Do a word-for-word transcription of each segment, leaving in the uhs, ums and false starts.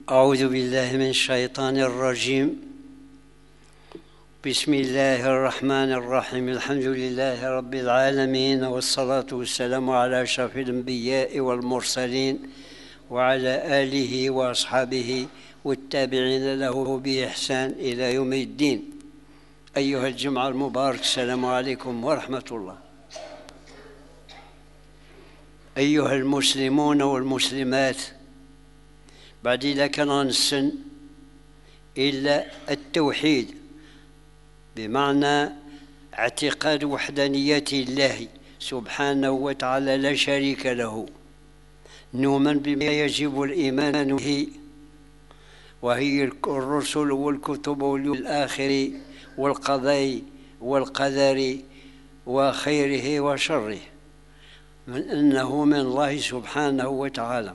أعوذ بالله من الشيطان الرجيم. بسم الله الرحمن الرحيم. الحمد لله رب العالمين، والصلاة والسلام على أشرف الأنبياء والمرسلين وعلى آله وأصحابه والتابعين له بإحسان إلى يوم الدين. أيها الجمعة المبارك، السلام عليكم ورحمة الله. أيها المسلمون والمسلمات، بعد إذا كان غنسن إلا التوحيد بمعنى اعتقاد وحدانية الله سبحانه وتعالى لا شريك له، نؤمن بما يجب الإيمان به، وهي الرسل والكتب والآخر والقضاء والقدر وخيره وشره، من أنه من الله سبحانه وتعالى.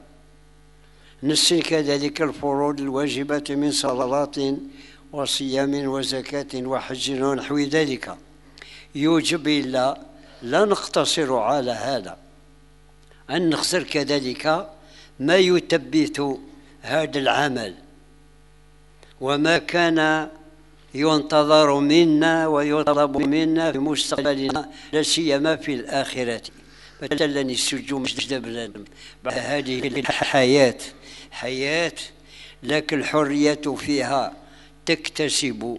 نسي كذلك الفروض الواجبة من صلاة وصيام وزكاة وحج ونحو ذلك، يوجب إلا لا نقتصر على هذا، أن نخسر كذلك ما يثبت هذا العمل وما كان ينتظر منا ويطلب منا في مستقبلنا، لا سيما في الآخرة. فتلني السجون مجد بلادم بعد هذه الحياة حياة، لكن الحرية فيها تكتسب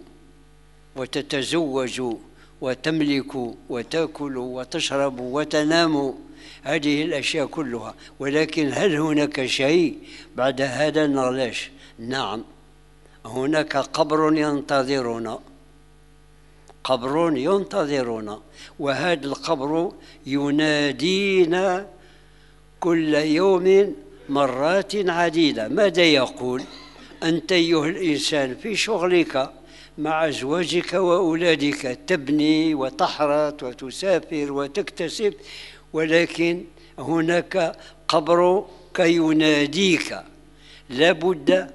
وتتزوج وتملك وتأكل وتشرب وتنام، هذه الأشياء كلها. ولكن هل هناك شيء بعد هذا؟ نعلاش؟ نعم، هناك قبر ينتظرنا، قبر ينتظرنا، وهذا القبر ينادينا كل يوم مرات عديدة. ماذا يقول؟ أنت أيها الإنسان في شغلك مع أزواجك وأولادك تبني وتحرث وتسافر وتكتسب، ولكن هناك قبرك يناديك، لابد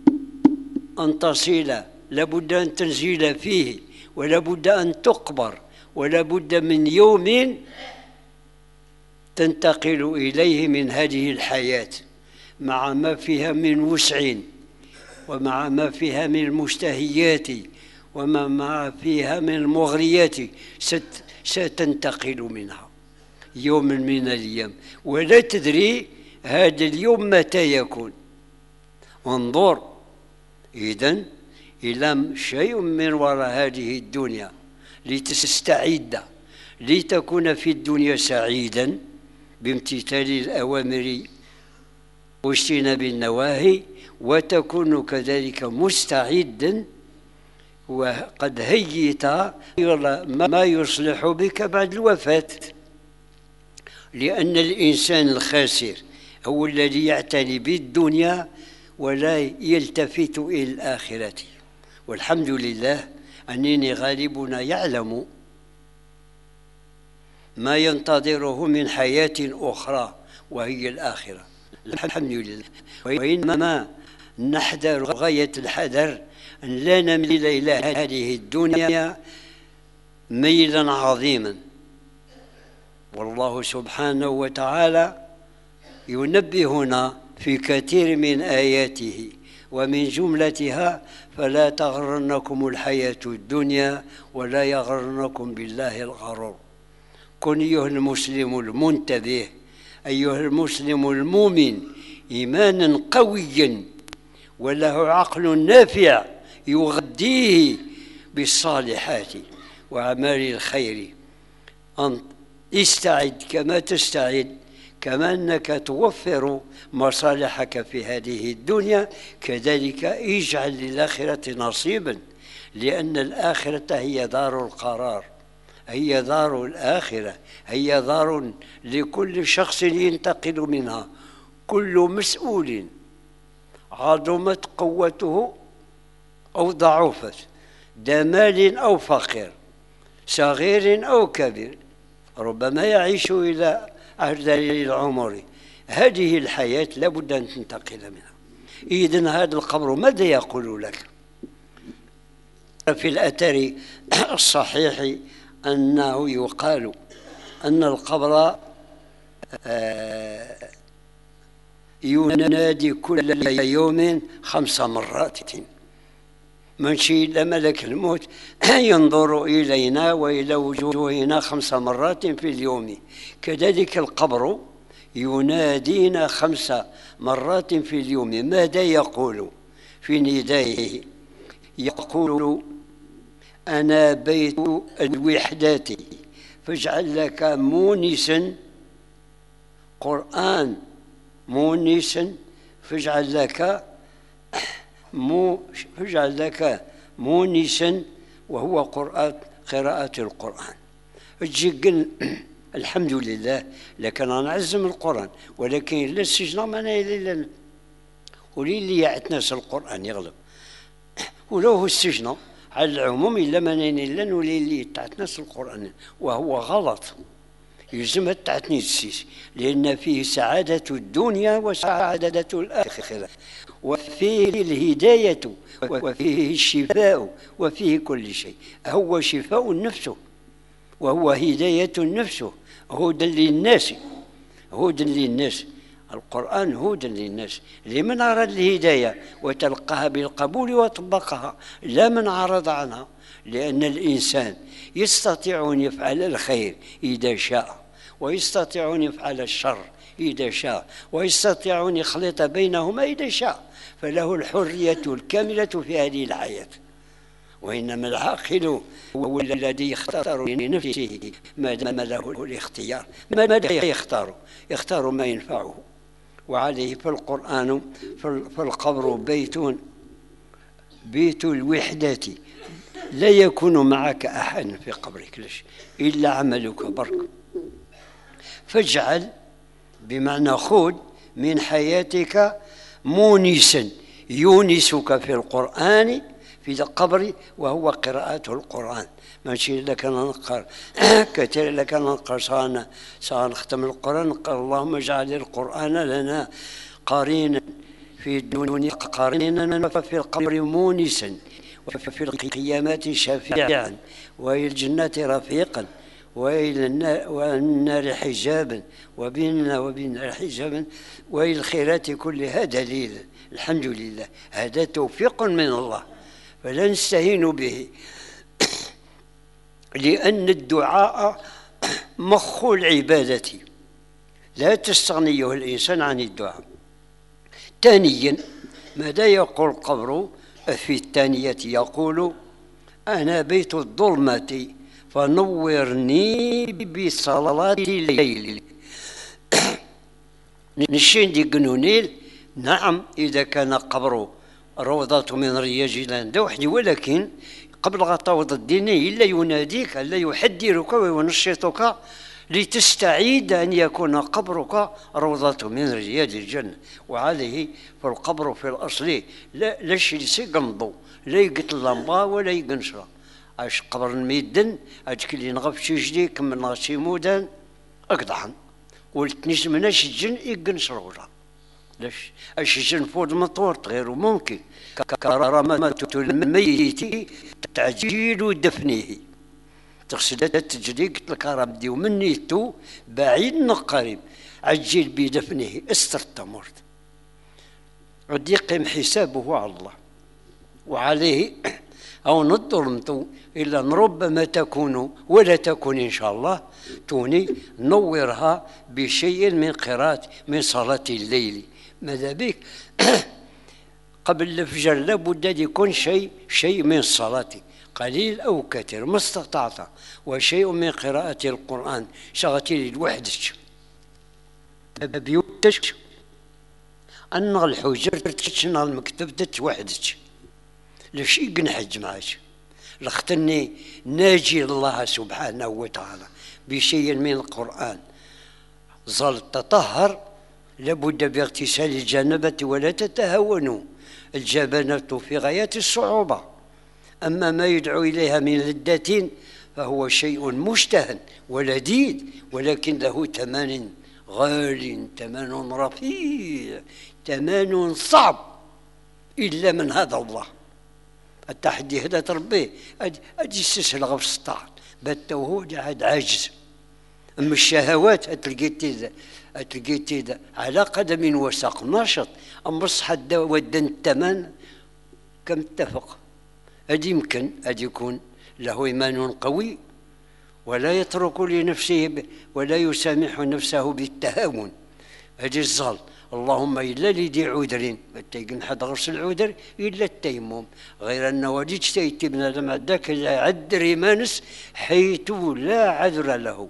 أن تصل، لابد أن تنزل فيه، ولابد أن تقبر، ولابد من يوم تنتقل إليه من هذه الحياة، مع ما فيها من وسع، ومع ما فيها من المشتهيات، وما ما فيها من المغريات، ستنتقل منها يوم من الأيام، ولا تدري هذا اليوم متى يكون. انظر إذن إلى شيء من وراء هذه الدنيا لتستعد لتكون في الدنيا سعيدا بامتثال الأوامر واجتناب النواهي، وتكون كذلك مستعدا وقد هيئت ما يصلح بك بعد الوفاة. لأن الإنسان الخاسر هو الذي يعتني بالدنيا ولا يلتفت إلى الآخرة. والحمد لله أنني غالبنا يعلم ما ينتظره من حياة أخرى وهي الآخرة، الحمد لله. وإنما نحذر غاية الحذر أن لا نميل إلى هذه الدنيا ميلا عظيما. والله سبحانه وتعالى ينبهنا في كثير من آياته، ومن جملتها: فلا تغرنكم الحياة الدنيا ولا يغرنكم بالله الغرور. كن أيها المسلم المنتبه، أيها المسلم المؤمن، إيمانا قويا وله عقل نافع يغذيه بالصالحات وأعمال الخير. أن استعد كما تستعد، كما أنك توفر مصالحك في هذه الدنيا، كذلك اجعل للآخرة نصيبا، لأن الآخرة هي دار القرار، هي دار الآخرة، هي دار لكل شخص ينتقل منها. كل مسؤول عظمت قوته أو ضعفت، ذا مال أو فقير، صغير أو كبير، ربما يعيش إلى أرذل العمر. هذه الحياة لابد أن تنتقل منها. إذن هذا القبر ماذا يقول لك؟ في الأثر الصحيح أنه يقال أن القبر ينادي كل يوم خمس مرات، ماشي إلا ملك الموت ينظر إلينا وإلى وجوهنا خمس مرات في اليوم. كذلك القبر ينادينا خمس مرات في اليوم. ماذا يقول في ندائه؟ يقول: أنا بيت الوحدات فاجعل لك مونسا، قرآن مونسا فاجعل لك مو فاجعل لك مونسا، وهو قراءة قراءة القرآن. تجي الحمد لله لكن نعزم القرآن، ولكن لا السجن ما نايل ولي اللي يعتناس القرآن يغلب، ولو هو السجن على العموم إلا ما نايل ولي اللي تعتناس القرآن، وهو غلط. يلزم تعتنيس السيس، لأن فيه سعادة الدنيا وسعادة الآخرة، وفيه الهداية وفيه الشفاء وفيه كل شيء. هو شفاء النفس وهو هداية النفس، هدى للناس، هدى للناس. القرآن هدى للناس لمن أراد الهداية وتلقاها بالقبول وطبقها، لا من عرض عنها. لأن الإنسان يستطيع أن يفعل الخير إذا شاء، ويستطيع أن يفعل الشر إذا شاء، ويستطيع أن يخلط بينهما إذا شاء، فله الحرية الكاملة في هذه الحياة. وإنما العاقل هو الذي يختار لنفسه ما دام له الاختيار. ماذا يختار؟ يختار ما ينفعه. وعليه فالقرآن فالقبر بيت بيت الوحدة، لا يكون معك أحد في قبرك ليش إلا عملك برك. فاجعل بمعنى خذ من حياتك مونسا يونسك في القرآن في القبر، وهو قراءة القرآن. ماشي لك ننقر كثير لك ننقر صان صان ختم القرآن. قال: اللهم اجعل القرآن لنا قرينا في الدنيا قرينا وفي القبر مونسا وفي القيامات شفيعا وإلى الجنة رفيقا وإلى النار حجابا وبيننا وبين النار حجابا وإلى الخيرات كلها دليل. الحمد لله، هذا توفيق من الله فلا نستهين به، لأن الدعاء مخ العبادة، لا تستغنيه الإنسان عن الدعاء. ثانيا، ماذا يقول القبر في الثانية؟ يقول: أنا بيت الظلمة فنورني بصلاة الليل. نشين دي قنونيل. نعم، إذا كان قبر روضة من رياض الجنة وحدي، ولكن قبل غطاوة الديني إلا يناديك، إلا يحذرك وينشطك لتستعيد أن يكون قبرك روضة من رياض الجنة. وعليه فالقبر في الأصل لا لا شي قنضو، لا يقتل لمبا ولا يقنشرة. اش قبر الميدن اتكلي نغف شي جدي كمل شي مودان اقطعن ولتنيش مناش الجن يقنشرولا. ليش؟ الشجن فوق المطور غير ممكن. كرامة الميت تعجيل دفنه، تقصد التجديد. قلت لك راه بديو من نيتو بعيد قريب، عجل بدفنه استر مرت ودي يقيم حسابه على الله. وعليه أو نظلمت إلا ربما تكون ولا تكون إن شاء الله توني نورها بشيء من قراءة من صلاة الليل. ماذا بك قبل الفجر لابد أن يكون شيء شيء من الصلاة، قليل أو كثير ما استطعت، وشيء من قراءة القرآن. شغتي لوحدك بيوتك أن الحجر تشنا المكتب وحدك ليش يقنحج معك لختني ناجي الله سبحانه وتعالى بشيء من القرآن. ظل تطهر لابد باغتسال الجنبة ولا تتهونوا، الجبنة في غاية الصعوبة. أما ما يدعو إليها من لذة فهو شيء مشتهى ولذيذ، ولكن له ثمن غال، ثمن رفيع، ثمن صعب إلا من هذا الله. التحدي هذا تربيه أجي يستسهل غير استطاع باتوه قاعد عاجز. أما الشهوات تلقيت تلقيتي على قدم وساق ناشط أما الصحة ودن الثمن كم اتفق. هذا يمكن هذا يكون له إيمان قوي ولا يترك لنفسه ولا يسامح نفسه بالتهاون. هذا الزال اللهم إلا لدي عذر تيقن حد غرس العذر إلا التيمم، غير أنه وديت تيتي بنادم عداك عذر إيمانس حيث لا عذر له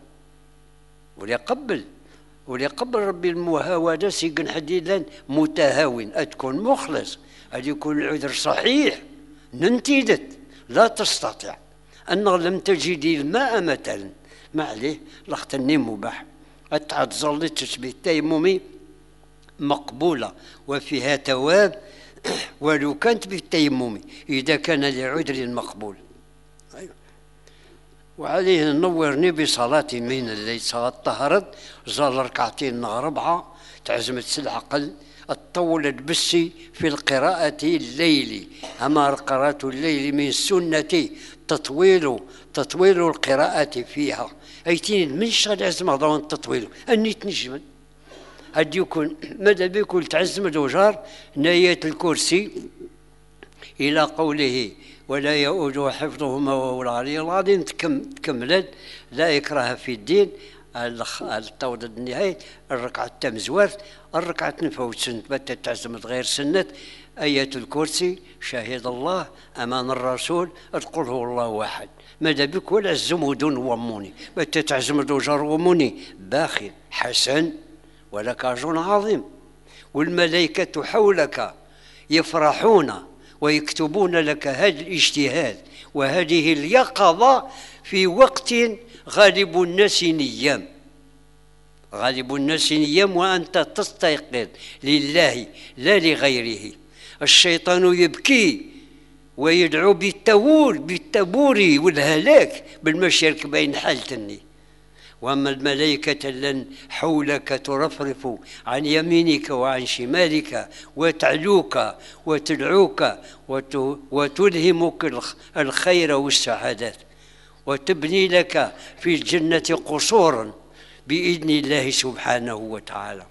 وليقبل وليقبل ربي المهاودة سيقن حديدا متهاون أتكون مخلص أن يكون العذر صحيح ننتيدت لا تستطيع أنه لم تجدي الماء مثلا ما عليه لاختني مباح أتعد ظل تشبه التيممي مقبولة وفيها ثواب ولو كانت بالتيمم إذا كان لعذر مقبول. أيوة. وعليه نورني بصلاة من الليل صلاة طهرت زال ركعتين ربعة تعزمت العقل الطول بسي في القراءة الليلي. أما قراءة الليل من السنة تطويل تطويل القراءة فيها أيتين من شغل عزم ضوان تطويل أني تنجمن هاد يكون ماذا بيكون تعزم الوجار ناية الكرسي إلى قوله ولا يؤود حفظهما وهو العلي العظيم تكملت لا إكراه في الدين الطود النهاية الركعة التمزوات الركعة نفوت سنة بات تعزمت غير سنة آية الكرسي شاهد الله أمان الرسول تقول هو الله واحد ماذا بك ولا الزم دون وموني بات تعزمت وجار وموني باخي حسن ولك أجر عظيم والملائكة حولك يفرحون ويكتبون لك هذا الاجتهاد وهذه اليقظة في وقت غالب الناس نيام غالب الناس نيام وأنت تستيقظ لله لا لغيره. الشيطان يبكي ويدعو بالتور بالتبور والهلاك بالمشرك بين حالتني وأما الملائكة لن حولك ترفرف عن يمينك وعن شمالك وتعلوك وتدعوك وتلهمك الخير والسعادات وتبني لك في الجنة قصورا بإذن الله سبحانه وتعالى.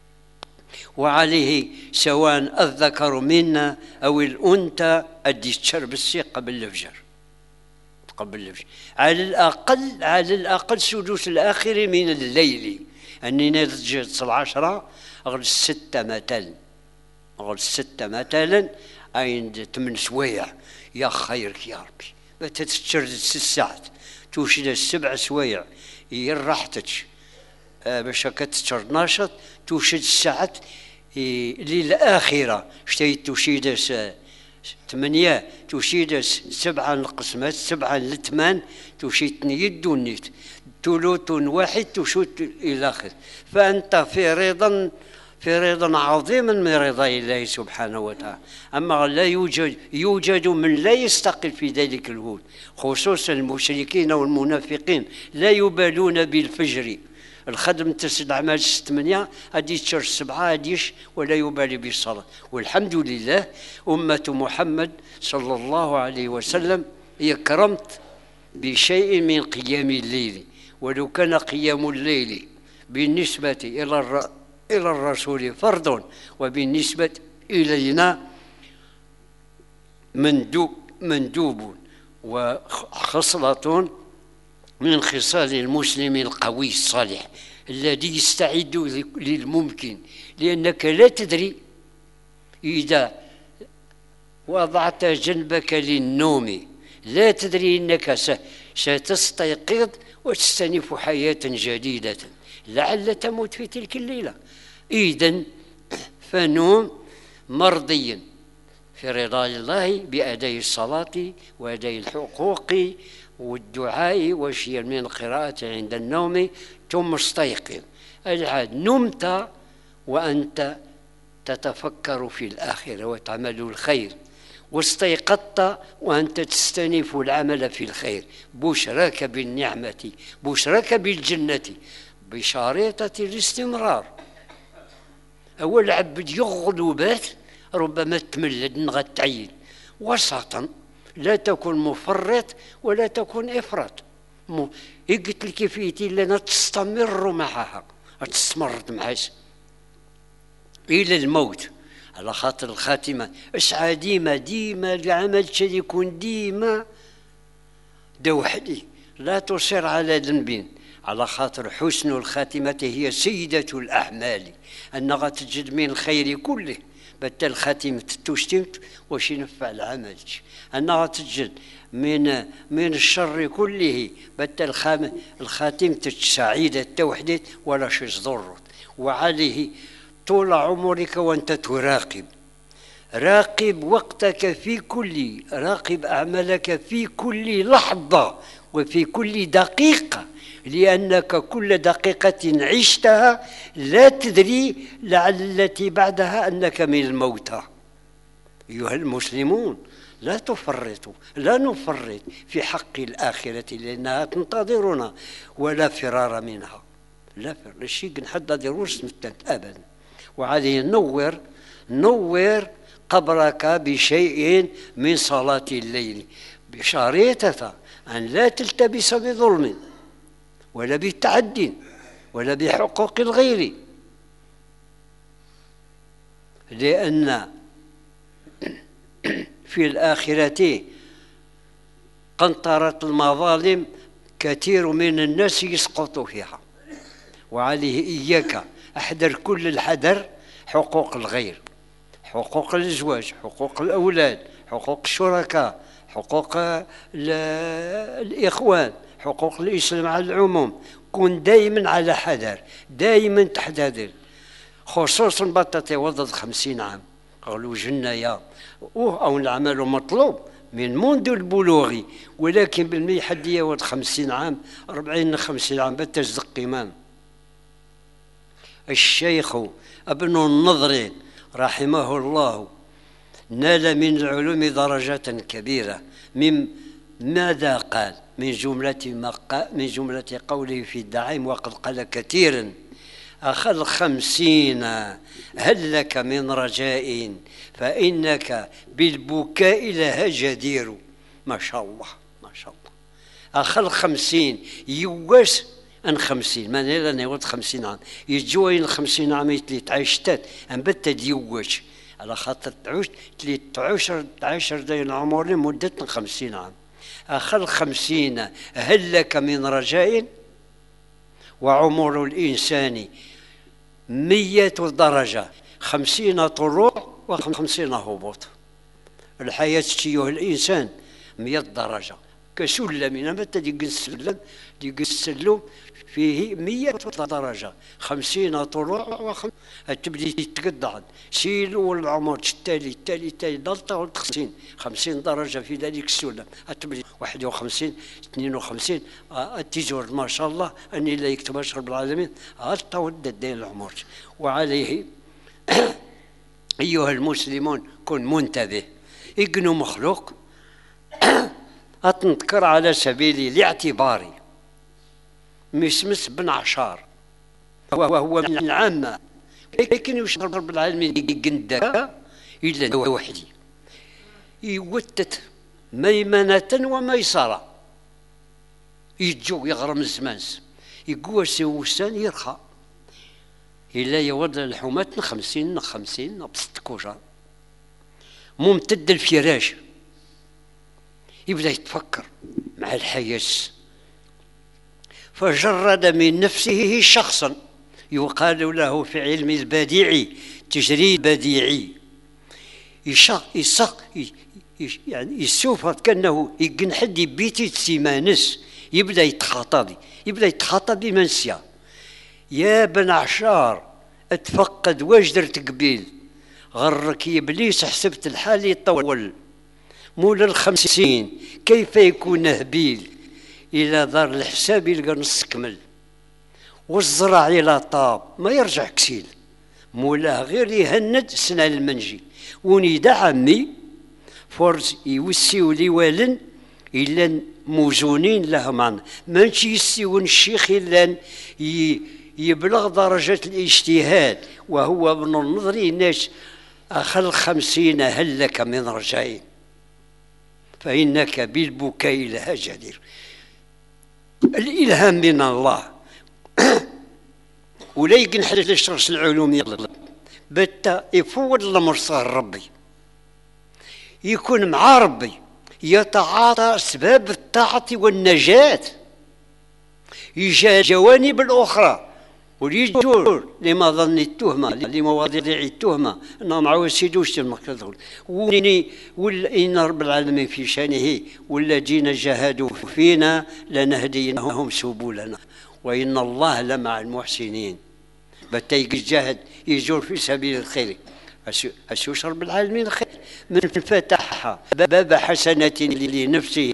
وعليه سواء الذكر منا أو الأنثى أدي تشرب السي قبل الفجر قبل الفجر على الأقل على الأقل سدس الآخر من الليل أني نتجد العشرة غير الستة مثلا غير الستة مثلا عند ثمان سوايع يا خيرك يا ربي ما تتشرد ست ساعات توشد السبع سوايع يرحتك باش كتشرد ناشط توشد الساعات للآخرة شتيت توشيد ثمانية توشيد سبعة القسمات سبعة لثمان توشيد يد النيت ثلث واحد توشيد إلى آخر فأنت في رضا في رضا عظيم من رضا الله سبحانه وتعالى. أما لا يوجد يوجد من لا يستقل في ذلك الهود خصوصا المشركين والمنافقين لا يبالون بالفجر الخدم تسد أعمال ثمانية هادي تشر سبعة هاديش ولا يبالي بالصلاة. والحمد لله أمة محمد صلى الله عليه وسلم يكرمت بشيء من قيام الليل ولو كان قيام الليل بالنسبة إلى الر... إلى الرسول فرض وبالنسبة إلينا مندوب مندوب وخصلة من خصال المسلم القوي الصالح الذي يستعد للممكن لأنك لا تدري إذا وضعت جنبك للنوم لا تدري أنك ستستيقظ وتستنف حياة جديدة لعل تموت في تلك الليلة. إذن فنوم مرضيا في رضا الله بأداء الصلاة وأداء الحقوق والدعاء وشيء من القراءة عند النوم ثم استيقظ. العاد نمت وأنت تتفكر في الآخرة وتعمل الخير واستيقظت وأنت تستنف العمل في الخير بشرك بالنعمة بشرك بالجنة بشريطة الاستمرار. أول عبد يغلبات ربما تملد نغت تعيد وسطا لا تكن مفرط ولا تكن إفراط قلت لك فيتي لنا تستمر معها تستمر معاش إلى الموت، على خاطر الخاتمة اسعى ديما ديما العمل شي يكون ديما دوحدي، لا تصر على ذنب، على خاطر حسن الخاتمة هي سيدة الأعمال، أنها تجد من الخير كله بتا الخاتمة تشتمت واش ينفع العمل، أنها تجد من من الشر كله بتا الخاتمة سعيدة توحدت ولا شي ضرت. وعليه طول عمرك وأنت تراقب، راقب وقتك في كل، راقب أعمالك في كل لحظة وفي كل دقيقة، لأنك كل دقيقة عشتها لا تدري لعل التي بعدها أنك من الموتى. أيها المسلمون لا تفرطوا، لا نفرط في حق الآخرة لأنها تنتظرنا ولا فرار منها، لا فرار الشيء نحدد روس أبدا. وعليه نور نور قبرك بشيء من صلاة الليل بشريطة أن لا تلتبس بظلم ولا بتعد ولا بحقوق الغير، لأن في الآخرة قنطرة المظالم كثير من الناس يسقط فيها. وعليه إياك احذر كل الحذر حقوق الغير، حقوق الزواج، حقوق الأولاد، حقوق الشركاء، حقوق الإخوان، حقوق الإسلام على العموم. كن دائما على حذر، دائما تحتذر، خصوصا بطة وضد خمسين عام قالوا جنايا أو العمل مطلوب من منذ البلوغ، ولكن بالمي حد يود خمسين عام أربعين خمسين عام بتزدق قيمان. الشيخ ابن النضر رحمه الله نال من العلوم درجة كبيرة، من ماذا قال؟ من جملة ما قال، من جملة قوله في الدعائم وقد قال كثيرا: أخذ خمسين هل لك من رجاء فإنك بالبكاء لها جدير. ما شاء الله ما شاء الله. أخذ خمسين يواس أن خمسين ما نيلا نيوض خمسين عام يجوين الخمسين عام يتلي تعيشتات أن بتا ديوش على خاطر تعوش تلي تعشر تعشر داين العمر لمدة خمسين عام. أخذ خمسين هل لك من رجاء، وعمر الإنسان مية درجة، خمسين طلوع وخمسين هبوط. الحياة تشيه الإنسان مية درجة كسلم، إنما تدق السلم دق السلم فيه مية درجة، خمسين طلوع وخم تبدي تتقطع سيل والعمر التالي التالي التالي ضلطة وخمسين خمسين درجة في ذلك السلم، تبدي واحد وخمسين اثنين وخمسين التجور ما شاء الله أني لا يكتب رب العالمين الطول الدين العمر. وعليه أيها المسلمون كن منتبه، اجنوا مخلوق أتنذكر على سبيل الاعتبار مسمس بن عشار وهو من العامة، لكن يشرب رب العالمين يقندك إلا وحدي يوتت ميمنة وميسرة، يجو يغرم الزمان يقوس وسان يرخى إلا يوضع الحمات خمسين خمسين بسط كوشة ممتد الفراش، يبدأ يتفكر مع الحياة، فجرد من نفسه شخصا يقال له في علم البديع تجريد بديعي، يشق يسق يعني يسوف كأنه يقن حد بيتي سيمانس، يبدأ يتخاطب يبدأ يتخاطب بمنسيا: يا بن عشار اتفقد واش درت قبيل، غرك يا ابليس حسبت الحال يطول، مول الخمسين كيف يكون هبيل، إلى دار الحساب يلقى نص كمل، والزرع إلى طاب ما يرجع كسيل، مولاه غير يهند سنة المنجي، ونيدا عمي فرز يوسيو لي والن إلا موزونين له معنى، مانشي يسيون الشيخ إلا يبلغ درجة الاجتهاد، وهو ابن النضر ناس أخل خمسين هل لك من رجاء فإنك بالبكاء لها جدير. الإلهام من الله ولا يقنح للشرس العلوم يطلب بتا يفوض الامر صار ربي، يكون مع ربي، يتعاطى اسباب الطاعه والنجاه، يجا جوانب الاخرى وليجور لمظن التهمه لمواضيع التهمه انهم عاوسيدوا يشتم كذول وني وان رب العالمين في شانه والذين جاهدوا فينا لنهدينهم سبلنا وان الله لمع المحسنين. بتا يجاهد يجور في سبيل الخير، أسوس رب العالمين خير من فتح باب حسنة لنفسه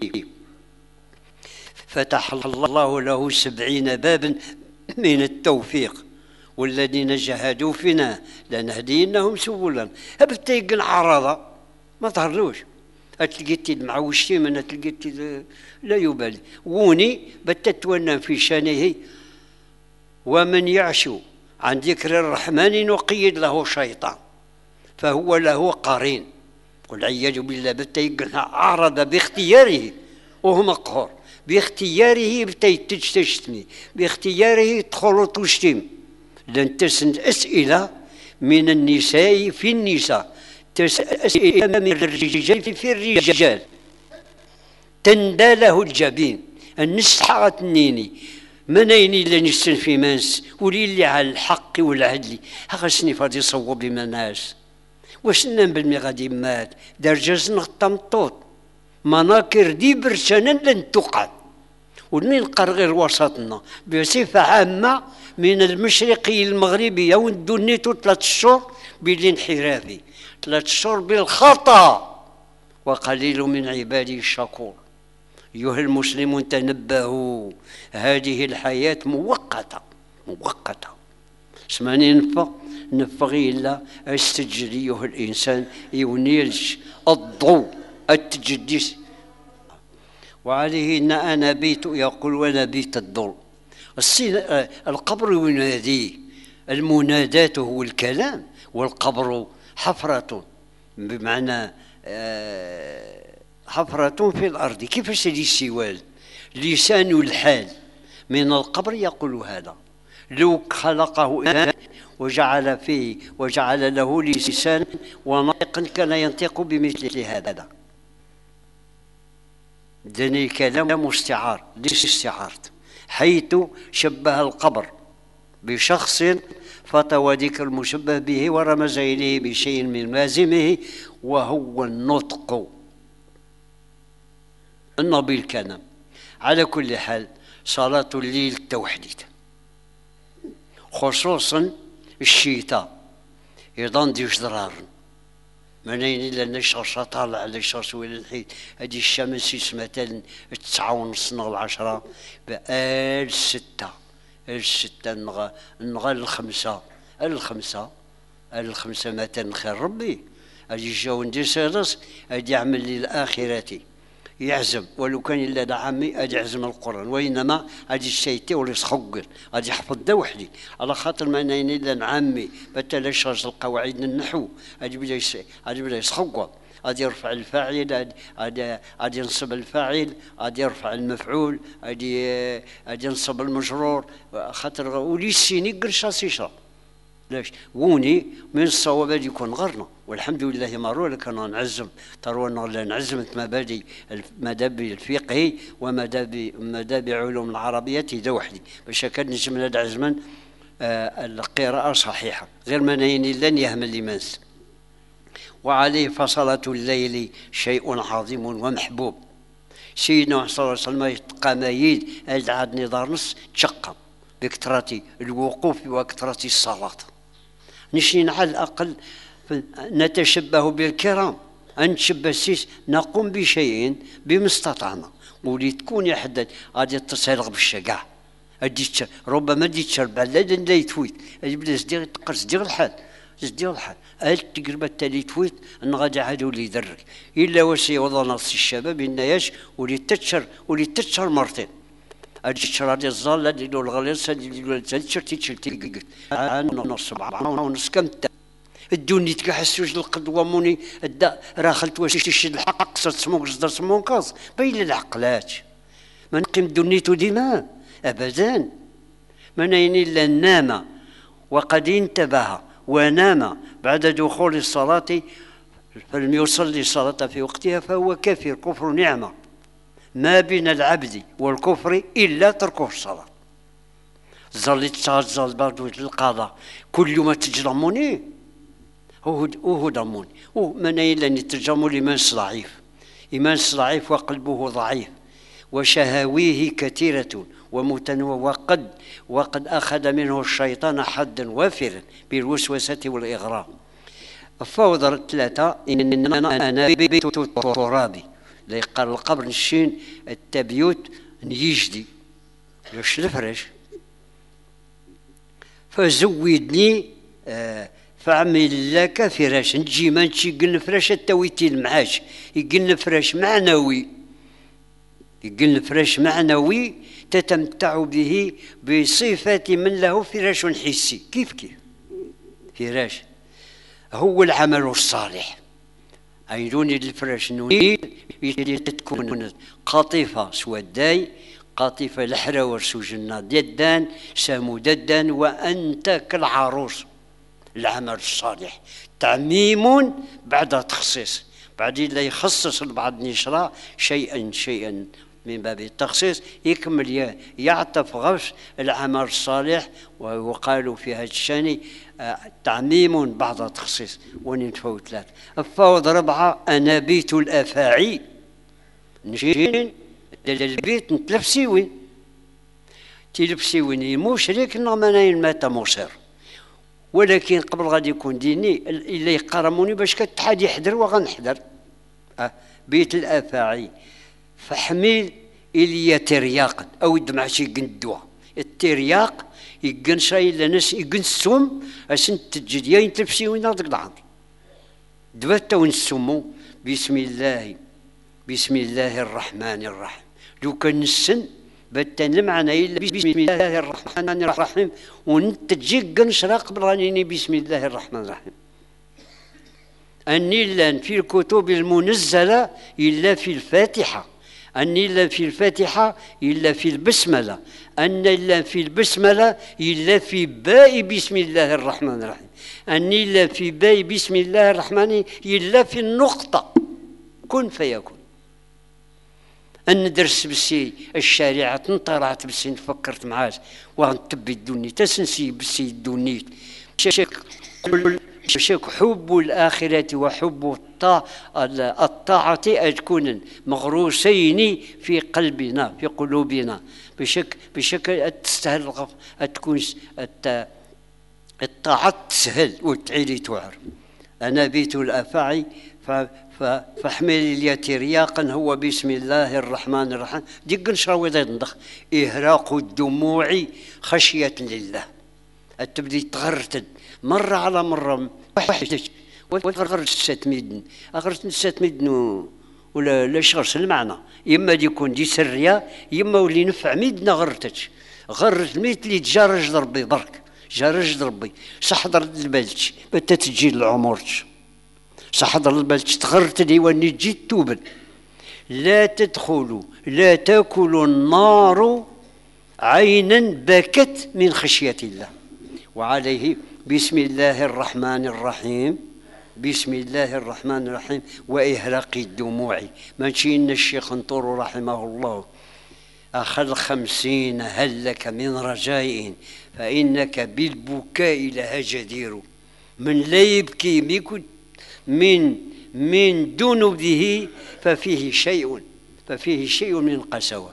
فتح الله له سبعين بابا من التوفيق والذين جاهدوا فينا لنهدينهم سبلنا. هبتا يقن عرضة ما ظهرلوش تلقيتي المعوشتي من تلقيتي لا يبالي ووني بتا تونى في شانه ومن يعشو عن ذكر الرحمن نقيد له شيطان فهو له قرين والعياذ بالله. بتا يقن عرض باختياره وهو مقهور باختياره بتا يتجتشتني باختياره يدخل وتشتم لن تسند أسئلة من النساء في النساء، أسئلة من الرجال في الرجال، تندى له الجبين النسحة النيني منيني اللي نسن في مانس ولي اللي على الحق والعدل هغسني فادي صوب لما ناس واش نم بالمي غادي مات دار جزن الطمطوط مناكر دي برشانا لن تقعد ونين غير وسطنا بصفة عامة من المشرقي المغربي وندونيتو ثلاث شهور بالانحرافي ثلاث شهور بالخطأ وقليل من عبادي الشكور. أيها المسلمون تنبهوا هذه الحياة مؤقتة مؤقتة سمعني نفق نفغي إلا استجريه الإنسان يونيلش الضوء التجديس وعليه إن أنا بيت يقول ونبيت الضوء القبر ينادي المنادات هو الكلام والقبر حفرة بمعنى حفرة في الأرض. كيفاش هذه السوال لسان الحال من القبر يقول هذا لو خلقه وجعل فيه وجعل له لسان ونطقا كان ينطق بمثل هذا. دني كلام استعار ليس استعارة حيث شبه القبر بشخص فطوى ذكر المشبه به ورمز إليه بشيء من لازمه وهو النطق النبي الكلام. على كل حال صلاة الليل توحيد خصوصا الشتاء يضان ديش ضرار منين إلا نشرش طالع على الشمس ولا الحيط هذه الشمس مثلا التسعة ونص نغ العشرة بآل ستة آل ستة نغ نغ الخمسة الخمسة الخمسة مثلا خير ربي أجي جاو ندير سادس أجي يعمل للآخرة يعزم ولو كان إلا دا عمي أجي يعزم القرآن وإنما أجي الشيتي ولا يسخقل أجي يحفظ دا وحدي على خاطر ما نين إلا نعمي بتا يشرح القواعد النحو أجي بدا أجي بدا يسخقل أجي يرفع الفاعل أجي أجي ينصب الفاعل أجي يرفع المفعول أجي أجي ينصب المجرور خاطر وليسيني قرشاس يشرح ليش ووني من الصواب يكون غرنا والحمد لله مروا لك انا نعزم ترونا نعزم مبادئ المذهبي الفقهي ومذهب مذهب علوم العربيه ذا وحدي باش كان نجم ندع زمان آه القراءه صحيحه غير ما نين لن يهمل لمنس. وعليه فصلة الليل شيء عظيم ومحبوب. سيدنا صلى الله عليه وسلم يتقاميد العاد نظار نص تشقم بكثرة الوقوف وكثرة الصلاة. نشين على الأقل نتشبه بالكرام نتشبه السيس نقوم بشيء بمستطعنا ولي تكون يحدد غادي تسالغ بالشقاع أديت ربما ديت شرب على لا يتويت يبدا صديق تقرص ديال الحال صديق الحال هل تقرب التالي تويت ان غادي عاد ولي يدرك الا واش يوضع نص الشباب النياش ولي تتشر ولي تتشر مرتين هادي الشرا ديال الظل ديالو الغليظ ديالو تشرتي تشرتي نص سبعة ونص كم الدوني تكحسوش القدوة موني الدا راخلت واش تشد الحق صرت سموك صدر سموكاز بين العقلات ما نقيم دونيتو ديما ابدا ما ناين الا النامة وقد انتبه ونام بعد دخول الصلاة فلم يصلي الصلاة في وقتها فهو كافر كفر نعمة. ما بين العبد والكفر إلا تركه الصلاة. ظلت تظل برضو القضاء كل يوم تجرموني هو هو ضموني ومن إلا نترجموا لمن ضعيف إيمان ضعيف وقلبه ضعيف وشهاويه كثيرة ومتنوع وقد وقد أخذ منه الشيطان حدا وافرا بالوسوسة والإغراء. فوضر ثلاثة إن أنا بيت ترابي ليقال القبر الشين التبيوت نيجدي ليش الفرش فزودني آه فاعمل لك فراش نجي ما نجي يقلن فراش التويتي المعاش يقلن فراش معنوي يقلن فراش معنوي تتمتع به بصفة من له فراش حسي. كيف كيف فراش هو العمل الصالح أيدوني الفراش نريد تكون قاطفة سوداي قاطفة الحراور سجنا ددان سموددان وأنت كالعروس. العمل الصالح تعميم بعد تخصيص بعدين لا يخصص البعض نشرة شيئا شيئا من باب التخصيص يكمل يعطف غش العمل الصالح ويقال في هذا الشان تعميم بعد تخصيص وننفو ثلاث. الفوض ربعة أنا بيت الأفاعي نجين البيت نتلف سيوين تلف سيوين يمشرك نغمانين مات مصر ولكن قبل غادي يكون ديني إلا يقرموني باش كتحد يحضر وغنحضر. أه بيت الأفاعي فحميل إليا ترياق أو يدمع شي قندوا الترياق يقن شاي لناس يقن السم أسن تجد يا ينتلفسي وين هذاك العظم دبت ونسمو بسم الله بسم الله الرحمن الرحيم. لو كان السن بتن المعنى إلا بسم الله الرحمن الرحيم ونت تجي قنشرة قبل غنيني بسم الله الرحمن الرحيم. أني لان في الكتب المنزلة إلا في الفاتحة أني لا في الفاتحة إلا في البسملة أن لا في البسملة إلا في باء بسم الله الرحمن الرحيم أني لا في باء بسم الله الرحمن إلا في النقطة كن فيكون. أن درس بسي الشارعة انطلعت بسي فكرت معاش وغنتبي الدوني تسنسي بسي الدونيت شك حب الآخرة وحب الطاعة أتكون مغروسين في قلبنا في قلوبنا بشك بشكل تستهل تكون الطاعة تسهل وتعيلي تعر. أنا بيت الأفاعي فاحمل لي ترياقا هو بسم الله الرحمن الرحيم ديك نشراوي ندخ إهراق الدموع خشية لله تبدي تغرتد مرة على مرة وحدك وغرت ست ميدن غرت ست ميدن ولا لا شغرس المعنى يما دي يكون دي سرية يما ولي نفع ميدن غرتك غرت ميت اللي تجارج ضربي برك جارج ضربي صحضر البلج بتا تجي العمرك صحضر البلج تغرت لي واني تجي توبل لا تدخلوا لا تاكلوا النار عينا بكت من خشية الله. وعليه بسم الله الرحمن الرحيم بسم الله الرحمن الرحيم وإهراق الدموع. ماشي إن الشيخ نطور رحمه الله أخذ خمسين هل لك من رجاء فإنك بالبكاء لها جدير من لا يبكي من من ذنوبه ففيه شيء ففيه شيء من قسوة.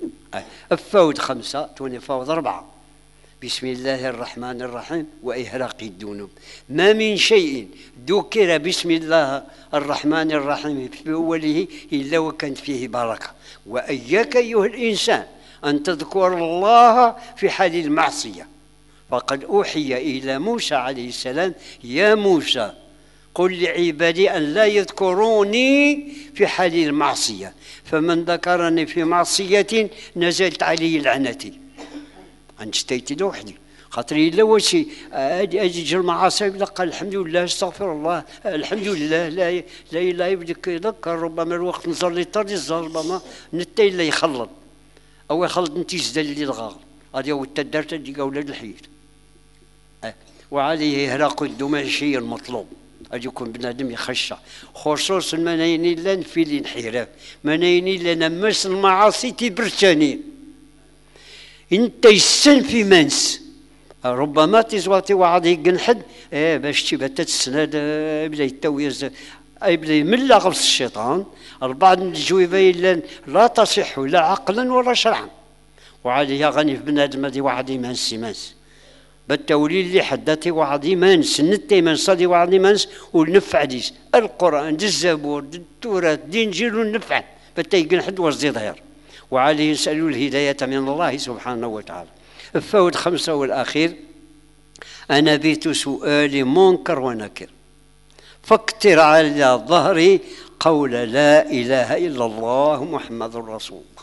الفوض خمسة توني فوض أربعة بسم الله الرحمن الرحيم وإهراق الذنوب. ما من شيء ذكر بسم الله الرحمن الرحيم في أوله إلا وكانت فيه بركة. وإياك أيها الإنسان أن تذكر الله في حال المعصية فقد أوحي إلى موسى عليه السلام يا موسى قل لعبادي أن لا يذكروني في حال المعصية فمن ذكرني في معصية نزلت عليه لعنتي. أنشتيت لوحدي خاطري إلا وشي أجي المعاصي قال الحمد لله استغفر الله الحمد لله لا لا لا يبدك يذكر ربما الوقت نصلي طردي ربما نتاي لا يخلط أو يخلط نتيجة اللي الغاغ هذا هو التدرت اللي أولاد الحيط. وعليه يهرق الدمشي المطلوب. أجي يكون بنادم يخشع، خصوصا منايني لان في الانحراف، منايني لنا مس المعاصي تبرتاني انت يسن في منس ربما تزواتي وعاد يقنحد ايه باش تبى تتسند بدا يتويز يبدا يملا غلس الشيطان. البعض من الجويبه لا تصح لا عقلا ولا شرعا، وعاد يا غني في بنادم هذه واحد يمانس يمانس بالتولي اللي حداتي واحد يمانس نتي منص هذه واحد يمانس والنفع ديس القران دي الزبور دي التوراة دي انجيل والنفع بتا يقنحد وزي ظهير. وعليه يسالوا الهدايه من الله سبحانه وتعالى. الفوت خمسه والاخير، انا بيت سؤالي منكر ونكر، فاكتر على ظهري قول لا اله الا الله محمد رسول الله.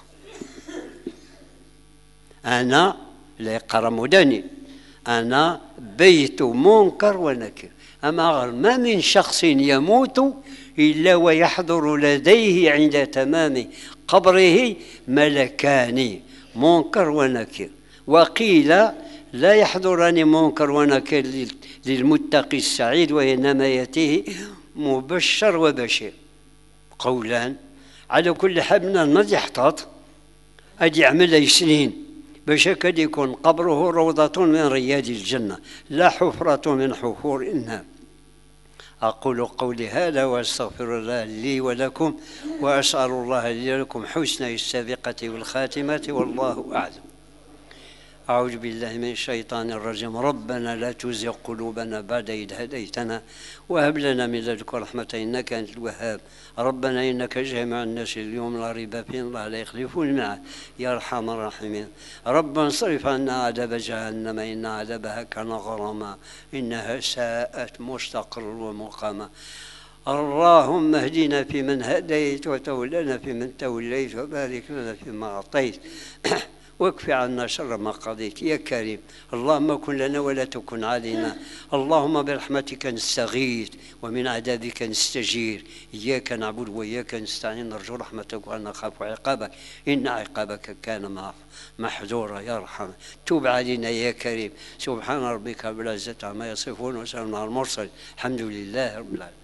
انا لا يقرا مدني، انا بيت منكر ونكر، اما ما من شخص يموت الا ويحضر لديه عند تمام قبره ملكان منكر ونكر. وقيل لا يحضرني منكر ونكر للمتقي السعيد وإنما يأتيه مبشر وبشير. قولان. على كل حال من المرض يحتاط أدي يعمل سنين باش هكا يكون قبره روضة من رياض الجنة لا حفرة من حفور النار. أقول قولي هذا وأستغفر الله لي ولكم، وأسأل الله لي ولكم حسن السابقة والخاتمة، والله أعلم. أعوذ بالله من الشيطان الرجيم. ربنا لا تزغ قلوبنا بعد إذ هديتنا وهب لنا من لدنك رحمة إنك أنت الوهاب. ربنا إنك جامع الناس اليوم لا ريب فيه الله لا يخلف الميعاد يا أرحم الراحمين. ربنا اصرف عنا عذاب جهنم إن عذابها كان غراما إنها ساءت مستقرا ومقاما. اللهم اهدنا فيمن هديت وتولنا فيمن توليت وبارك لنا فيما أعطيت واكف عنا شر ما قضيت يا كريم. اللهم كن لنا ولا تكن علينا. اللهم برحمتك نستغيث ومن عذابك نستجير. إياك نعبد وإياك نستعين نرجو رحمتك ونخاف عقابك إن عقابك كان محذورا يا رحمن. توب علينا يا كريم. سبحان ربك رب العزة عما يصفون وسلام على المرسلين الحمد لله رب العالمين.